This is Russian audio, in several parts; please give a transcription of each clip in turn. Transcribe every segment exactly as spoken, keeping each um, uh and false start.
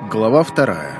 Глава вторая.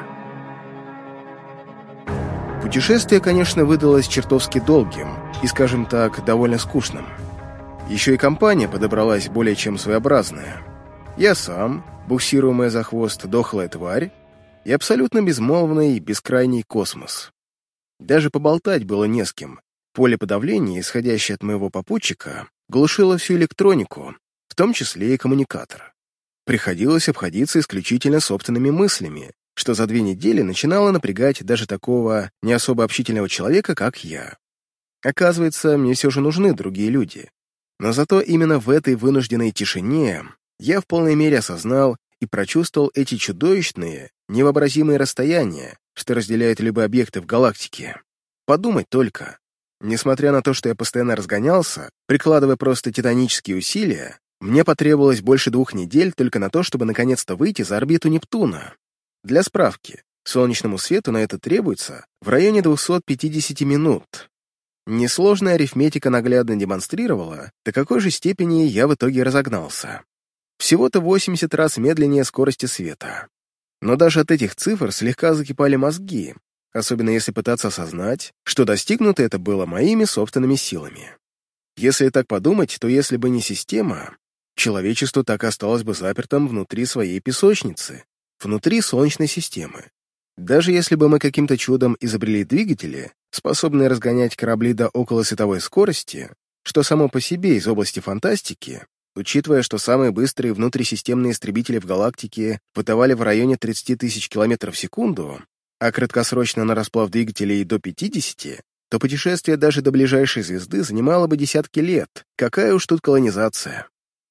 Путешествие, конечно, выдалось чертовски долгим и, скажем так, довольно скучным. Еще и компания подобралась более чем своеобразная. Я сам, буксируемая за хвост дохлая тварь, и абсолютно безмолвный бескрайний космос. Даже поболтать было не с кем. Поле подавления, исходящее от моего попутчика, глушило всю электронику, в том числе и коммуникатор. Приходилось обходиться исключительно собственными мыслями, что за две недели начинало напрягать даже такого не особо общительного человека, как я. Оказывается, мне все же нужны другие люди. Но зато именно в этой вынужденной тишине я в полной мере осознал и прочувствовал эти чудовищные, невообразимые расстояния, что разделяют любые объекты в галактике. Подумать только. Несмотря на то, что я постоянно разгонялся, прикладывая просто титанические усилия, мне потребовалось больше двух недель только на то, чтобы наконец-то выйти за орбиту Нептуна. Для справки, солнечному свету на это требуется в районе двухсот пятидесяти минут. Несложная арифметика наглядно демонстрировала, до какой же степени я в итоге разогнался. Всего-то восемьдесят раз медленнее скорости света. Но даже от этих цифр слегка закипали мозги, особенно если пытаться осознать, что достигнуто это было моими собственными силами. Если так подумать, то если бы не система, человечество так и осталось бы запертым внутри своей песочницы, внутри Солнечной системы. Даже если бы мы каким-то чудом изобрели двигатели, способные разгонять корабли до околосветовой скорости, что само по себе из области фантастики, учитывая, что самые быстрые внутрисистемные истребители в галактике бытовали в районе тридцати тысяч километров в секунду, а краткосрочно на расплав двигателей до пятидесяти, то путешествие даже до ближайшей звезды занимало бы десятки лет. Какая уж тут колонизация.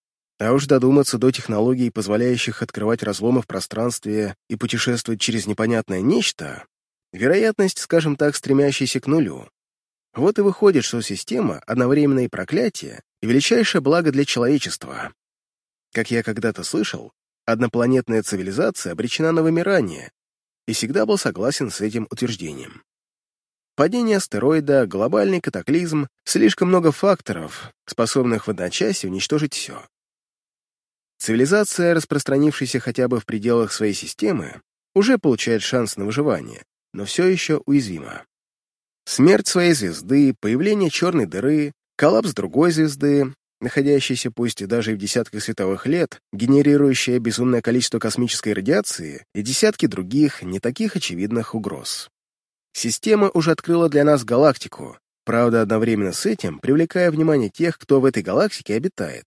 А уж додуматься до технологий, позволяющих открывать разломы в пространстве и путешествовать через непонятное нечто, вероятность, скажем так, стремящаяся к нулю. Вот и выходит, что система одновременно и проклятие, и величайшее благо для человечества. Как я когда-то слышал, однопланетная цивилизация обречена на вымирание, и всегда был согласен с этим утверждением. Падение астероида, глобальный катаклизм, слишком много факторов, способных в одночасье уничтожить все. Цивилизация, распространившаяся хотя бы в пределах своей системы, уже получает шанс на выживание, но все еще уязвима. Смерть своей звезды, появление черной дыры, коллапс другой звезды, находящейся пусть даже и в десятках световых лет, генерирующая безумное количество космической радиации и десятки других, не таких очевидных угроз. Система уже открыла для нас галактику, правда, одновременно с этим привлекая внимание тех, кто в этой галактике обитает.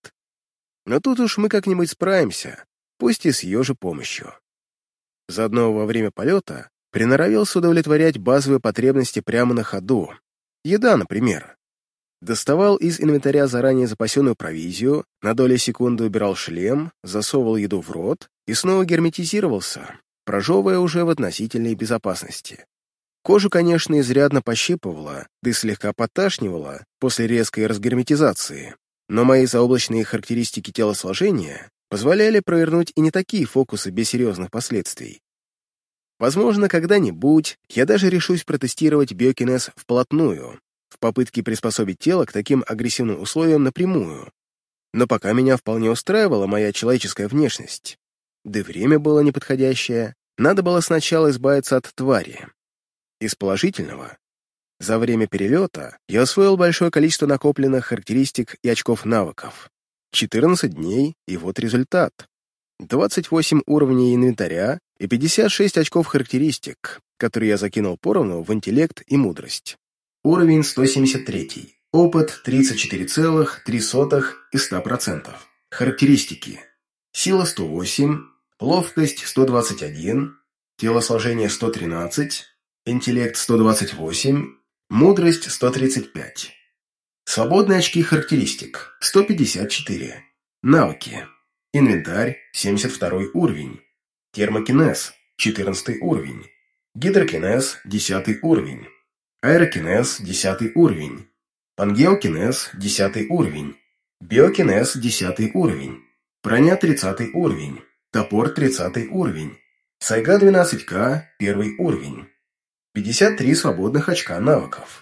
Но тут уж мы как-нибудь справимся, пусть и с ее же помощью. Заодно во время полета приноровился удовлетворять базовые потребности прямо на ходу. Еда, например. Доставал из инвентаря заранее запасенную провизию, на доли секунды убирал шлем, засовывал еду в рот и снова герметизировался, прожевывая уже в относительной безопасности. Кожу, конечно, изрядно пощипывало, да и слегка поташнивало после резкой разгерметизации, но мои заоблачные характеристики телосложения позволяли провернуть и не такие фокусы без серьезных последствий. Возможно, когда-нибудь я даже решусь протестировать биокинез вплотную, в попытке приспособить тело к таким агрессивным условиям напрямую. Но пока меня вполне устраивала моя человеческая внешность. Да и время было неподходящее, надо было сначала избавиться от твари. Из положительного. За время перелета я освоил большое количество накопленных характеристик и очков навыков. четырнадцать дней, и вот результат. двадцать восемь уровней инвентаря и пятьдесят шесть очков характеристик, которые я закинул поровну в интеллект и мудрость. Уровень сто семьдесят три. Опыт тридцать четыре целых три сотых из ста процентов. Характеристики. Сила сто восемь, ловкость сто двадцать один, телосложение сто тринадцать, интеллект сто двадцать восемь, мудрость сто тридцать пять. Свободные очки характеристик сто пятьдесят четыре. Навыки. Инвентарь семьдесят второй уровень. Термокинез четырнадцатый уровень. Гидрокинез десятый уровень. Аэрокинез десятый уровень. Пангеокинез десятый уровень. Биокинез десятый уровень. Броня тридцатый уровень. Топор тридцатый уровень. Сайга двенадцать ка первый уровень. пятьдесят три свободных очка навыков.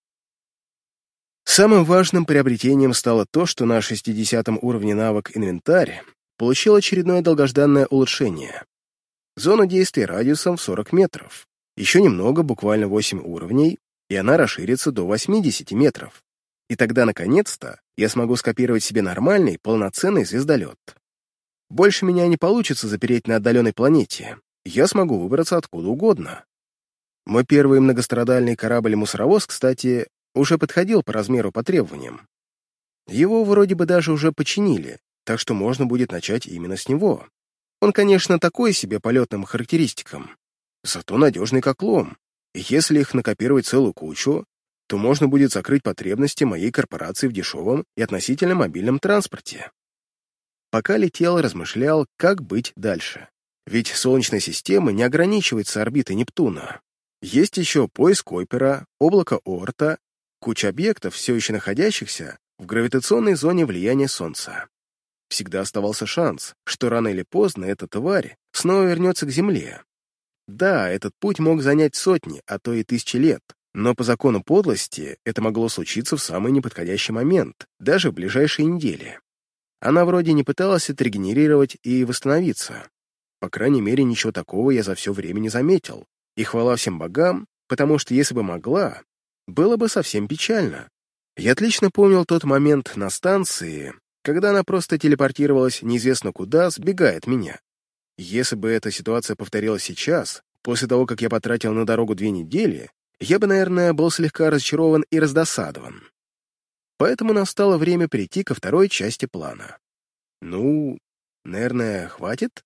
Самым важным приобретением стало то, что на шестидесятом уровне навык «Инвентарь» получил очередное долгожданное улучшение. зону действия радиусом в сорок метров. Еще немного, буквально восемь уровней, и она расширится до восьмидесяти метров. И тогда, наконец-то, я смогу скопировать себе нормальный, полноценный звездолет. Больше меня не получится запереть на отдаленной планете. Я смогу выбраться откуда угодно. Мой первый многострадальный корабль-мусоровоз, кстати, уже подходил по размеру по требованиям. Его вроде бы даже уже починили, так что можно будет начать именно с него. Он, конечно, такой себе по летным характеристикам, зато надежный как лом. И если их накопировать целую кучу, то можно будет закрыть потребности моей корпорации в дешевом и относительно мобильном транспорте. Пока летел, размышлял, как быть дальше. Ведь Солнечная система не ограничивается орбитой Нептуна. Есть еще пояс Койпера, облако Оорта, куча объектов, все еще находящихся в гравитационной зоне влияния Солнца. Всегда оставался шанс, что рано или поздно эта тварь снова вернется к Земле. Да, этот путь мог занять сотни, а то и тысячи лет, но по закону подлости это могло случиться в самый неподходящий момент, даже в ближайшие недели. Она вроде не пыталась отрегенерировать и восстановиться. По крайней мере, ничего такого я за все время не заметил. И хвала всем богам, потому что если бы могла, было бы совсем печально. Я отлично помнил тот момент на станции, когда она просто телепортировалась неизвестно куда, сбегая от меня. Если бы эта ситуация повторилась сейчас, после того, как я потратил на дорогу две недели, я бы, наверное, был слегка разочарован и раздосадован. Поэтому настало время перейти ко второй части плана. Ну, наверное, хватит?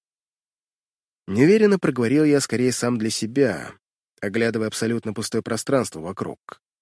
Неуверенно проговорил я скорее сам для себя, оглядывая абсолютно пустое пространство вокруг.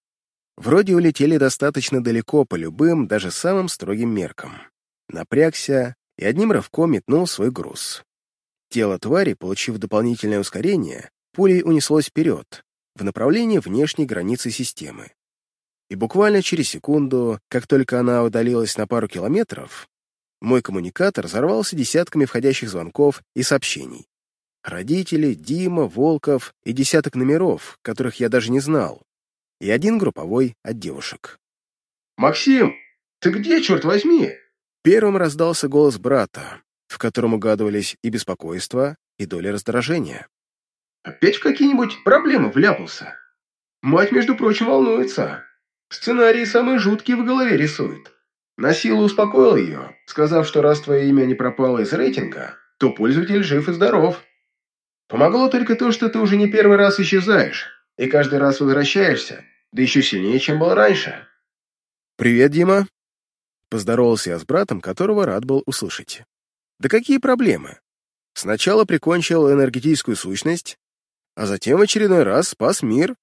Вроде улетели достаточно далеко по любым, даже самым строгим меркам. Напрягся и одним рывком метнул свой груз. Тело твари, получив дополнительное ускорение, пулей унеслось вперед, в направлении внешней границы системы. И буквально через секунду, как только она удалилась на пару километров, мой коммуникатор взорвался десятками входящих звонков и сообщений. Родители, Дима, Волков и десяток номеров, которых я даже не знал, и один групповой от девушек. «Максим, ты где, черт возьми?» Первым раздался голос брата, в котором угадывались и беспокойство, и доля раздражения. «Опять в какие-нибудь проблемы вляпался? Мать, между прочим, волнуется. Сценарии самые жуткие в голове рисует. На силу успокоил ее, сказав, что раз твое имя не пропало из рейтинга, то пользователь жив и здоров. Помогло только то, что ты уже не первый раз исчезаешь, и каждый раз возвращаешься, да еще сильнее, чем был раньше». «Привет, Дима!» Поздоровался я с братом, которого рад был услышать. «Да какие проблемы? Сначала прикончил энергетическую сущность, а затем в очередной раз спас мир».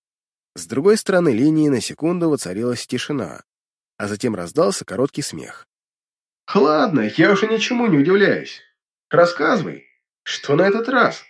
С другой стороны линии на секунду воцарилась тишина, а затем раздался короткий смех. «Ладно, я уже ничему не удивляюсь. Рассказывай, что на этот раз?»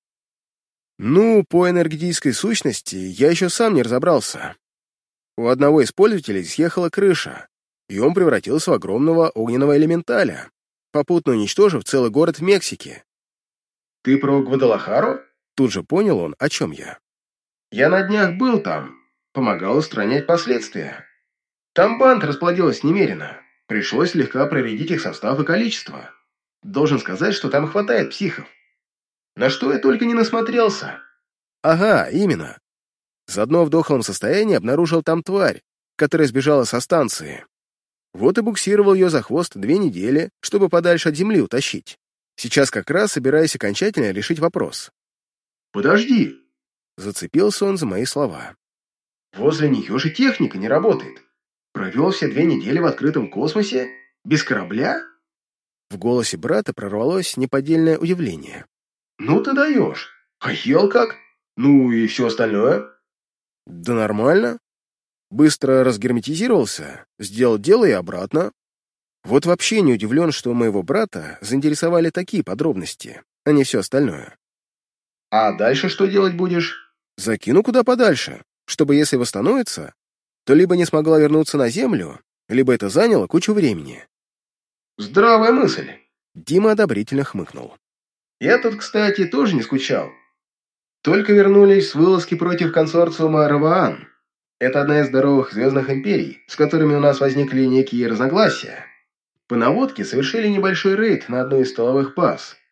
«Ну, по энергетической сущности я еще сам не разобрался. У одного из пользователей съехала крыша, и он превратился в огромного огненного элементаля, попутно уничтожив целый город в Мексике». «Ты про Гвадалахару?» Тут же понял он, о чем я. «Я на днях был там, помогал устранять последствия. Там банд расплодилась немерено, пришлось слегка проредить их состав и количество. Должен сказать, что там хватает психов. На что я только не насмотрелся». «Ага, именно. Заодно в дохлом состоянии обнаружил там тварь, которая сбежала со станции. Вот и буксировал ее за хвост две недели, чтобы подальше от земли утащить. Сейчас как раз собираюсь окончательно решить вопрос». «Подожди!» Зацепился он за мои слова. «Возле нее же техника не работает. Провел все две недели в открытом космосе? Без корабля?» В голосе брата прорвалось неподдельное удивление. «Ну ты даешь. А ел как? Ну и все остальное?» «Да нормально. Быстро разгерметизировался, сделал дело и обратно. Вот вообще не удивлен, что моего брата заинтересовали такие подробности, а не все остальное». «А дальше что делать будешь?» «Закину куда подальше, чтобы, если восстановится, то либо не смогла вернуться на Землю, либо это заняло кучу времени». «Здравая мысль». Дима одобрительно хмыкнул. «Я тут, кстати, тоже не скучал. Только вернулись с вылазки против консорциума Раваан. Это одна из здоровых звездных империй, с которыми у нас возникли некие разногласия. По наводке совершили небольшой рейд на одну из столовых баз.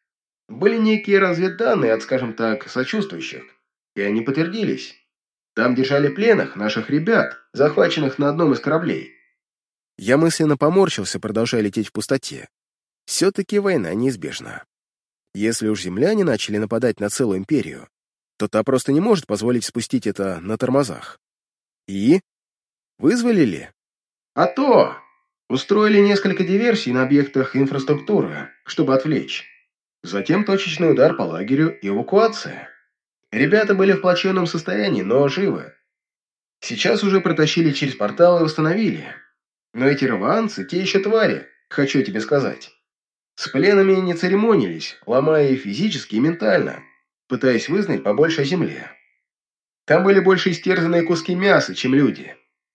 Были некие разведданные от, скажем так, сочувствующих, и они подтвердились. Там держали пленных наших ребят, захваченных на одном из кораблей. Я мысленно поморщился, продолжая лететь в пустоте. Все-таки война неизбежна. Если уж земляне начали нападать на целую империю, то та просто не может позволить спустить это на тормозах. И? Вызвали ли? А то! Устроили несколько диверсий на объектах инфраструктуры, чтобы отвлечь. Затем точечный удар по лагерю и эвакуация. Ребята были в плачевном состоянии, но живы. Сейчас уже протащили через портал и восстановили. Но эти рванцы, те еще твари, хочу я тебе сказать. С пленами не церемонились, ломая их физически и ментально, пытаясь вызнать побольше о земле. Там были больше истерзанные куски мяса, чем люди.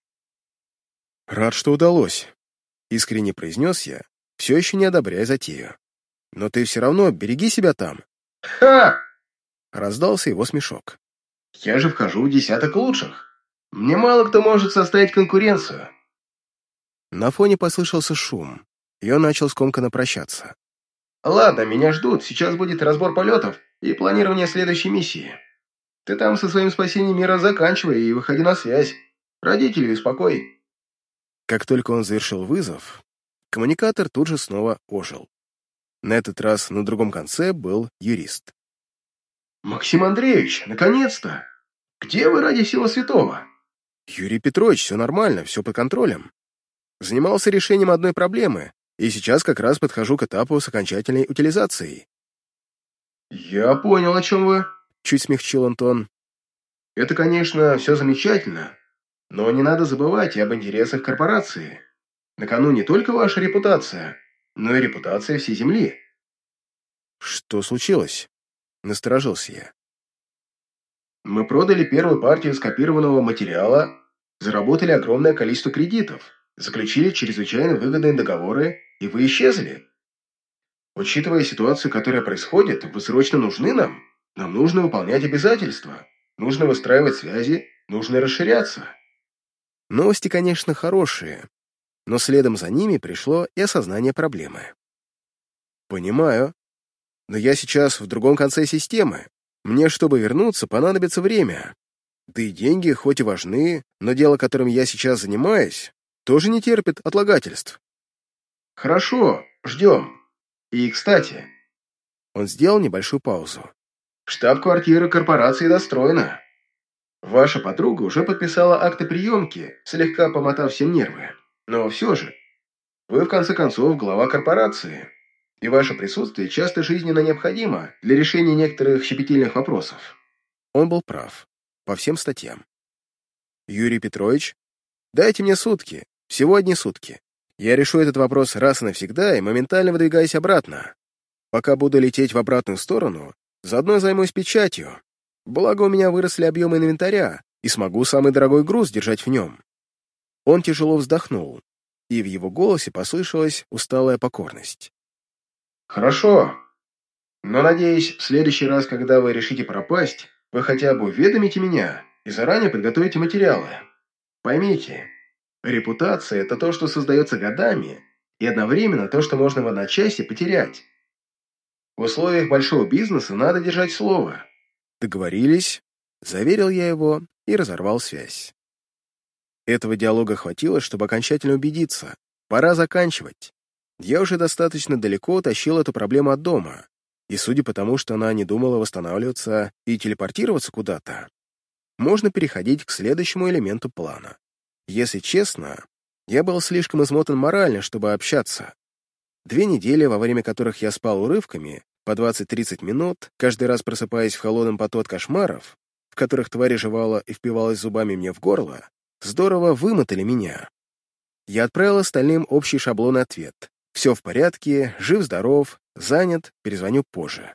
«Рад, что удалось», — искренне произнес я, все еще не одобряя затею. «Но ты все равно береги себя там». «Ха!» — раздался его смешок. «Я же вхожу в десяток лучших. Мне мало кто может составить конкуренцию». На фоне послышался шум, и он начал скомканно прощаться. «Ладно, меня ждут. Сейчас будет разбор полетов и планирование следующей миссии. Ты там со своим спасением мира заканчивай и выходи на связь. Родителей успокой». Как только он завершил вызов, коммуникатор тут же снова ожил. На этот раз на другом конце был юрист. «Максим Андреевич, наконец-то! Где вы ради всего святого?» «Юрий Петрович, все нормально, все под контролем. Занимался решением одной проблемы, и сейчас как раз подхожу к этапу с окончательной утилизацией». «Я понял, о чем вы». Чуть смягчил Антон. «Это, конечно, все замечательно, но не надо забывать и об интересах корпорации. На кону не только ваша репутация, но и репутация всей Земли». «Что случилось?» — насторожился я. «Мы продали первую партию скопированного материала, заработали огромное количество кредитов, заключили чрезвычайно выгодные договоры, и вы исчезли. Учитывая ситуацию, которая происходит, вы срочно нужны нам. Нам нужно выполнять обязательства, нужно выстраивать связи, нужно расширяться». Новости, конечно, хорошие, но следом за ними пришло и осознание проблемы. «Понимаю, но я сейчас в другом конце системы. Мне, чтобы вернуться, понадобится время. Да и деньги, хоть и важны, но дело, которым я сейчас занимаюсь, тоже не терпит отлагательств». «Хорошо, ждем. И, кстати...» Он сделал небольшую паузу. «Штаб-квартира корпорации достроена. Ваша подруга уже подписала акты приемки, слегка помотав всем нервы. Но все же, вы, в конце концов, глава корпорации, и ваше присутствие часто жизненно необходимо для решения некоторых щепетильных вопросов». Он был прав. По всем статьям. «Юрий Петрович, дайте мне сутки, всего одни сутки. Я решу этот вопрос раз и навсегда и моментально выдвигаюсь обратно. Пока буду лететь в обратную сторону, заодно займусь печатью. Благо у меня выросли объемы инвентаря, и смогу самый дорогой груз держать в нем». Он тяжело вздохнул, и в его голосе послышалась усталая покорность. «Хорошо. Но, надеюсь, в следующий раз, когда вы решите пропасть, вы хотя бы уведомите меня и заранее подготовите материалы. Поймите, репутация – это то, что создается годами, и одновременно то, что можно в одночасье потерять. В условиях большого бизнеса надо держать слово». «Договорились», — заверил я его и разорвал связь. Этого диалога хватило, чтобы окончательно убедиться. Пора заканчивать. Я уже достаточно далеко утащил эту проблему от дома, и судя по тому, что она не думала восстанавливаться и телепортироваться куда-то, можно переходить к следующему элементу плана. Если честно, я был слишком измотан морально, чтобы общаться. Две недели, во время которых я спал урывками, по двадцать-тридцать минут, каждый раз просыпаясь в холодном поту от кошмаров, в которых тварь жевала и впивалась зубами мне в горло, здорово вымотали меня. Я отправил остальным общий шаблонный ответ. Все в порядке, жив-здоров, занят, перезвоню позже.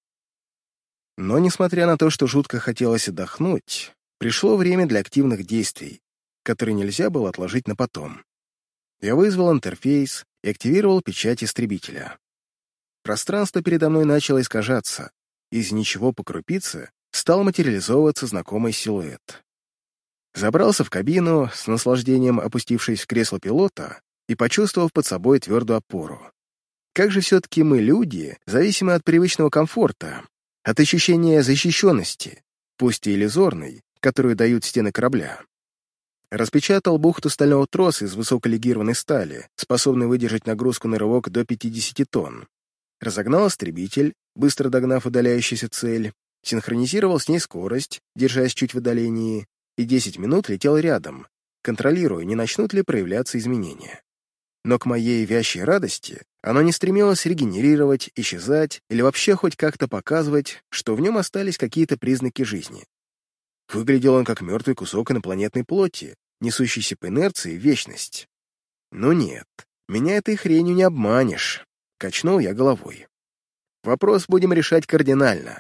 Но, несмотря на то, что жутко хотелось отдохнуть, пришло время для активных действий, которые нельзя было отложить на потом. Я вызвал интерфейс и активировал печать истребителя. Пространство передо мной начало искажаться. Из ничего по крупице стал материализовываться знакомый силуэт. Забрался в кабину, с наслаждением опустившись в кресло пилота и почувствовав под собой твердую опору. Как же все-таки мы, люди, зависимы от привычного комфорта, от ощущения защищенности, пусть и иллюзорной, которую дают стены корабля. Распечатал бухту стального троса из высоколегированной стали, способной выдержать нагрузку на рывок до пятидесяти тонн. Разогнал истребитель, быстро догнав удаляющуюся цель, синхронизировал с ней скорость, держась чуть в отдалении, и десять минут летел рядом, контролируя, не начнут ли проявляться изменения. Но к моей вящей радости оно не стремилось регенерировать, исчезать или вообще хоть как-то показывать, что в нем остались какие-то признаки жизни. Выглядел он как мертвый кусок инопланетной плоти, несущийся по инерции в вечность. Ну нет, меня этой хренью не обманешь. Качнул я головой. Вопрос будем решать кардинально.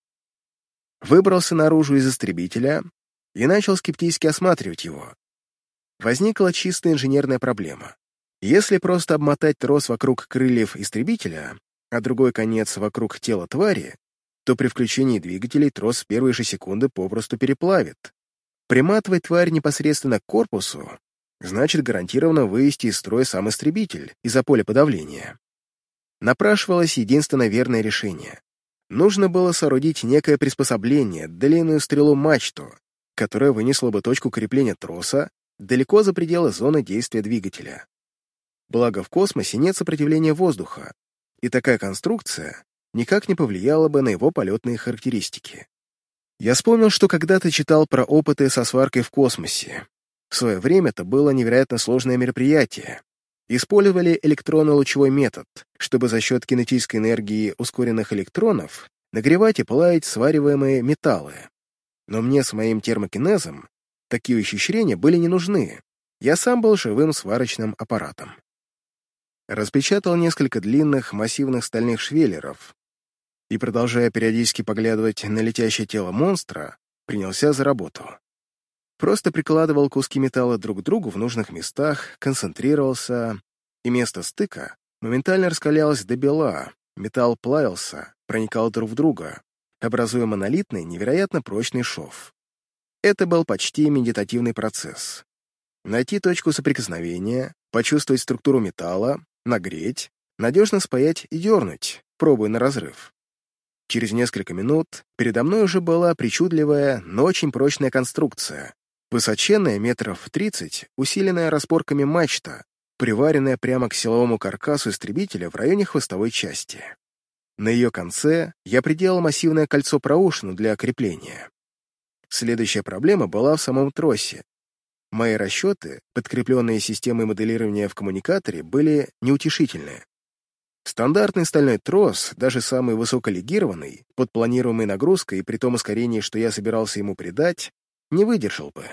Выбрался наружу из истребителя и начал скептически осматривать его. Возникла чисто инженерная проблема. Если просто обмотать трос вокруг крыльев истребителя, а другой конец вокруг тела твари, то при включении двигателей трос в первые же секунды попросту переплавит. Приматывать тварь непосредственно к корпусу значит гарантированно вывести из строя сам истребитель из-за поля подавления. Напрашивалось единственно верное решение. Нужно было соорудить некое приспособление, длинную стрелу-мачту, которая вынесла бы точку крепления троса далеко за пределы зоны действия двигателя. Благо в космосе нет сопротивления воздуха, и такая конструкция никак не повлияла бы на его полетные характеристики. Я вспомнил, что когда-то читал про опыты со сваркой в космосе. В свое время это было невероятно сложное мероприятие. Использовали электронно-лучевой метод, чтобы за счет кинетической энергии ускоренных электронов нагревать и плавить свариваемые металлы. Но мне с моим термокинезом такие ухищрения были не нужны. Я сам был живым сварочным аппаратом. Распечатал несколько длинных, массивных стальных швеллеров и, продолжая периодически поглядывать на летящее тело монстра, принялся за работу. Просто прикладывал куски металла друг к другу в нужных местах, концентрировался, и место стыка моментально раскалялось до бела, металл плавился, проникал друг в друга, образуя монолитный, невероятно прочный шов. Это был почти медитативный процесс. Найти точку соприкосновения, почувствовать структуру металла, нагреть, надежно спаять и дернуть, пробуя на разрыв. Через несколько минут передо мной уже была причудливая, но очень прочная конструкция, высоченная метров тридцать, усиленная распорками мачта, приваренная прямо к силовому каркасу истребителя в районе хвостовой части. На ее конце я приделал массивное кольцо-проушину для крепления. Следующая проблема была в самом тросе. Мои расчеты, подкрепленные системой моделирования в коммуникаторе, были неутешительные. Стандартный стальной трос, даже самый высоколегированный, под планируемой нагрузкой и при том ускорении, что я собирался ему придать, не выдержал бы.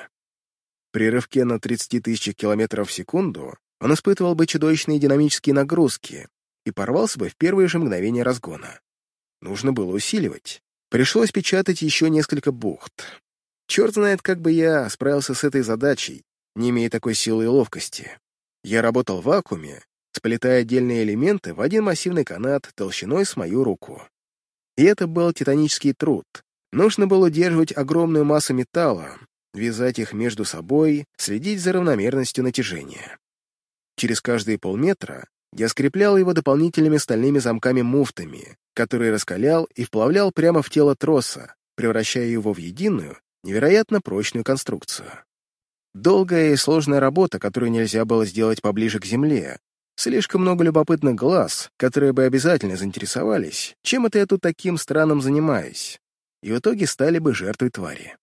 При рывке на тридцати тысячах километров в секунду он испытывал бы чудовищные динамические нагрузки и порвался бы в первые же мгновения разгона. Нужно было усиливать. Пришлось печатать еще несколько бухт. Черт знает, как бы я справился с этой задачей, не имея такой силы и ловкости. Я работал в вакууме, сплетая отдельные элементы в один массивный канат толщиной с мою руку. И это был титанический труд. Нужно было удерживать огромную массу металла, вязать их между собой, следить за равномерностью натяжения. Через каждые полметра я скреплял его дополнительными стальными замками-муфтами, которые раскалял и вплавлял прямо в тело троса, превращая его в единую, невероятно прочную конструкцию. Долгая и сложная работа, которую нельзя было сделать поближе к земле. Слишком много любопытных глаз, которые бы обязательно заинтересовались, чем это я тут таким странным занимаюсь, и в итоге стали бы жертвой твари.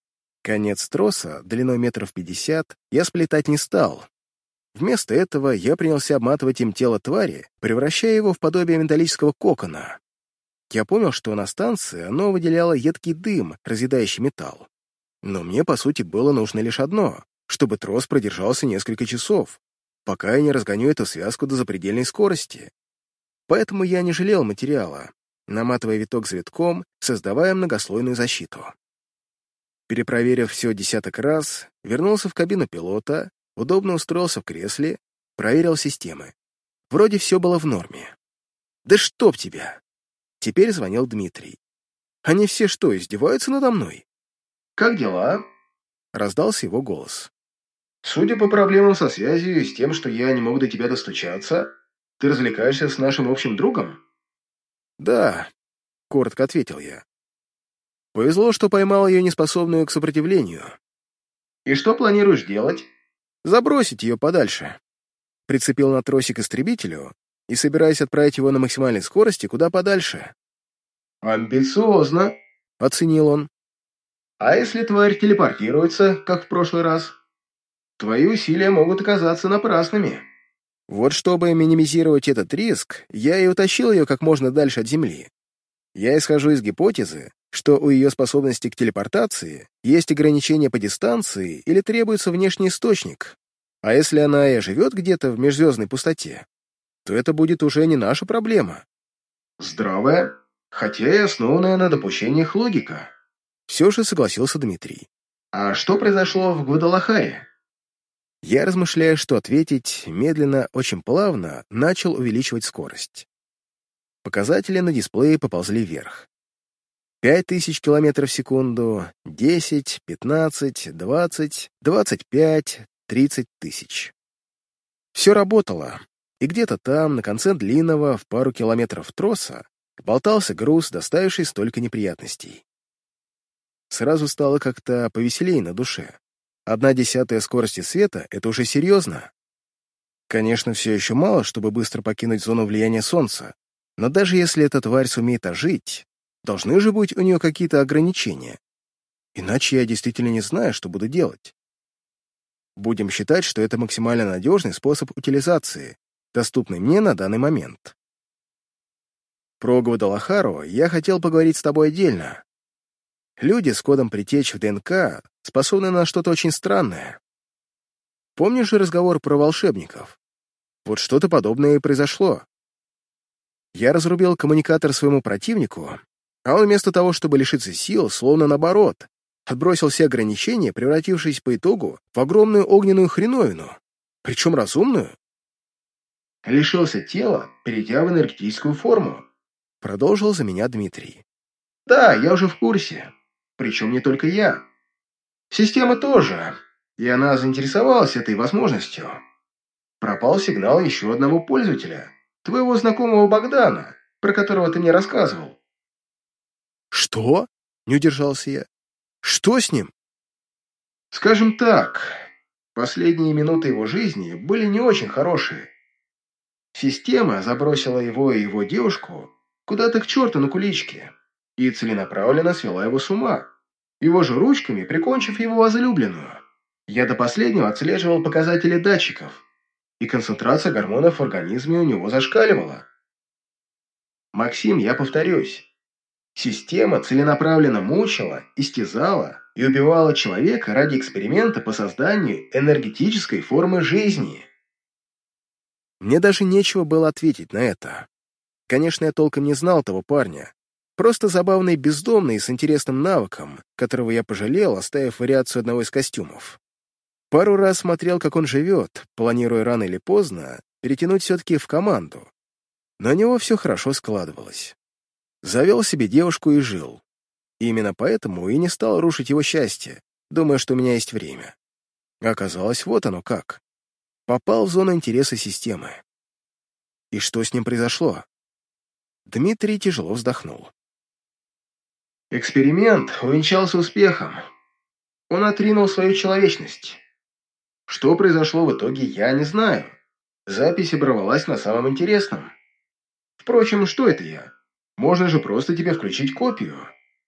Конец троса, длиной метров пятьдесят, я сплетать не стал. Вместо этого я принялся обматывать им тело твари, превращая его в подобие металлического кокона. Я понял, что на станции оно выделяло едкий дым, разъедающий металл. Но мне, по сути, было нужно лишь одно, чтобы трос продержался несколько часов, пока я не разгоню эту связку до запредельной скорости. Поэтому я не жалел материала, наматывая виток за витком, создавая многослойную защиту. Перепроверив все десяток раз, вернулся в кабину пилота, удобно устроился в кресле, проверил системы. Вроде все было в норме. «Да чтоб тебя!» Теперь звонил Дмитрий. «Они все что, издеваются надо мной?» «Как дела?» — раздался его голос. «Судя по проблемам со связью и с тем, что я не мог до тебя достучаться, Ты развлекаешься с нашим общим другом? Да, коротко ответил я. Повезло, что поймал ее неспособную к сопротивлению. И что планируешь делать? Забросить ее подальше. Прицепил на тросик истребителю и собираюсь отправить его на максимальной скорости куда подальше. Амбициозно, Оценил он. А если тварь телепортируется, как в прошлый раз? Твои усилия могут оказаться напрасными. Вот чтобы минимизировать этот риск, я и утащил ее как можно дальше от Земли. Я исхожу из гипотезы, что у ее способности к телепортации есть ограничения по дистанции или требуется внешний источник. А если она и живет где-то в межзвездной пустоте, то это будет уже не наша проблема. Здравая, хотя и основанная на допущениях логика. Все же согласился Дмитрий. А что произошло в Гвадалахаре? Я, размышляя, что ответить, медленно, очень плавно начал увеличивать скорость. Показатели на дисплее поползли вверх. Пять тысяч километров в секунду, десять, пятнадцать, двадцать, двадцать пять, тридцать тысяч. Все работало, и где-то там, на конце длинного, в пару километров троса, болтался груз, доставивший столько неприятностей. Сразу стало как-то повеселее на душе. Одна десятая скорости света — это уже серьезно. Конечно, все еще мало, чтобы быстро покинуть зону влияния Солнца, но даже если эта тварь сумеет ожить, должны же быть у нее какие-то ограничения. Иначе я действительно не знаю, что буду делать. Будем считать, что это максимально надежный способ утилизации, доступный мне на данный момент. Про Гвадалахару я хотел поговорить с тобой отдельно. Люди с кодом притечь в ДНК способны на что-то очень странное. Помнишь же разговор про волшебников? Вот что-то подобное и произошло. Я разрубил коммуникатор своему противнику, а он вместо того, чтобы лишиться сил, словно наоборот, отбросил все ограничения, превратившись по итогу в огромную огненную хреновину, причем разумную. Лишился тела, перейдя в энергетическую форму. Продолжил за меня Дмитрий. Да, я уже в курсе. Причем не только я. Система тоже, и она заинтересовалась этой возможностью. Пропал сигнал еще одного пользователя, твоего знакомого Богдана, про которого ты мне рассказывал. Что? Не удержался я. Что с ним? Скажем так, последние минуты его жизни были не очень хорошие. Система забросила его и его девушку куда-то к черту на куличке и целенаправленно свела его с ума, его же ручками прикончив его возлюбленную. Я до последнего отслеживал показатели датчиков, и концентрация гормонов в организме у него зашкаливала. Максим, я повторюсь, система целенаправленно мучила, истязала и убивала человека ради эксперимента по созданию энергетической формы жизни. Мне даже нечего было ответить на это. Конечно, я толком не знал того парня. Просто забавный бездомный с интересным навыком, которого я пожалел, оставив вариацию одного из костюмов. Пару раз смотрел, как он живет, планируя рано или поздно перетянуть все-таки в команду. Но у него все хорошо складывалось. Завел себе девушку и жил. И именно поэтому и не стал рушить его счастье, думая, что у меня есть время. А оказалось, вот оно как. Попал в зону интереса системы. И что с ним произошло? Дмитрий тяжело вздохнул. Эксперимент увенчался успехом. Он отринул свою человечность. Что произошло в итоге, я не знаю. Запись оборвалась на самом интересном. Впрочем, что это я? Можно же просто тебе включить копию.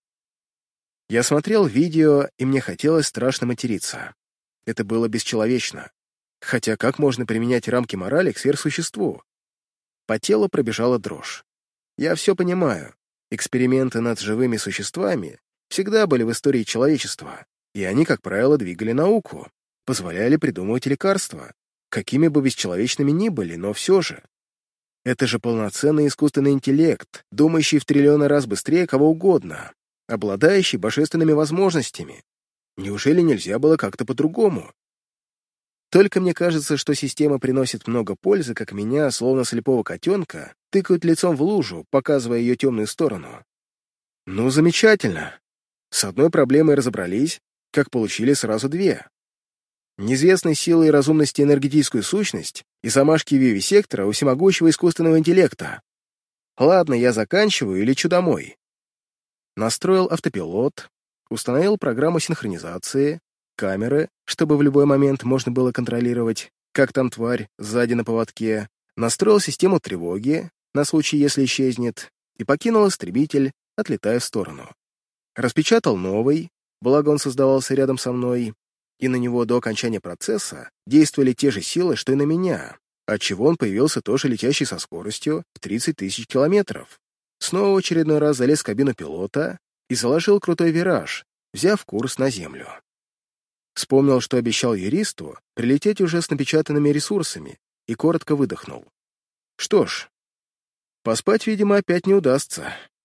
Я смотрел видео, и мне хотелось страшно материться. Это было бесчеловечно. Хотя как можно применять рамки морали к сверхсуществу? По телу пробежала дрожь. Я все понимаю. Эксперименты над живыми существами всегда были в истории человечества, и они, как правило, двигали науку, позволяли придумывать лекарства, какими бы бесчеловечными ни были, но все же. Это же полноценный искусственный интеллект, думающий в триллионы раз быстрее кого угодно, обладающий божественными возможностями. Неужели нельзя было как-то по-другому? Только мне кажется, что система приносит много пользы, как меня, словно слепого котенка, тыкают лицом в лужу, показывая ее темную сторону. Ну, замечательно. С одной проблемой разобрались, как получили сразу две. Неизвестной силой и разумности энергетическую сущность и замашки вивисектора у всемогущего искусственного интеллекта. Ладно, я заканчиваю и лечу домой. Настроил автопилот, установил программу синхронизации, камеры, чтобы в любой момент можно было контролировать, как там тварь сзади на поводке, настроил систему тревоги на случай, если исчезнет, и покинул истребитель, отлетая в сторону. Распечатал новый, благо он создавался рядом со мной, и на него до окончания процесса действовали те же силы, что и на меня, отчего он появился тоже летящий со скоростью в тридцать тысяч километров. Снова в очередной раз залез в кабину пилота и заложил крутой вираж, взяв курс на Землю. Вспомнил, что обещал юристу прилететь уже с напечатанными ресурсами, и коротко выдохнул. Что ж, поспать, видимо, опять не удастся.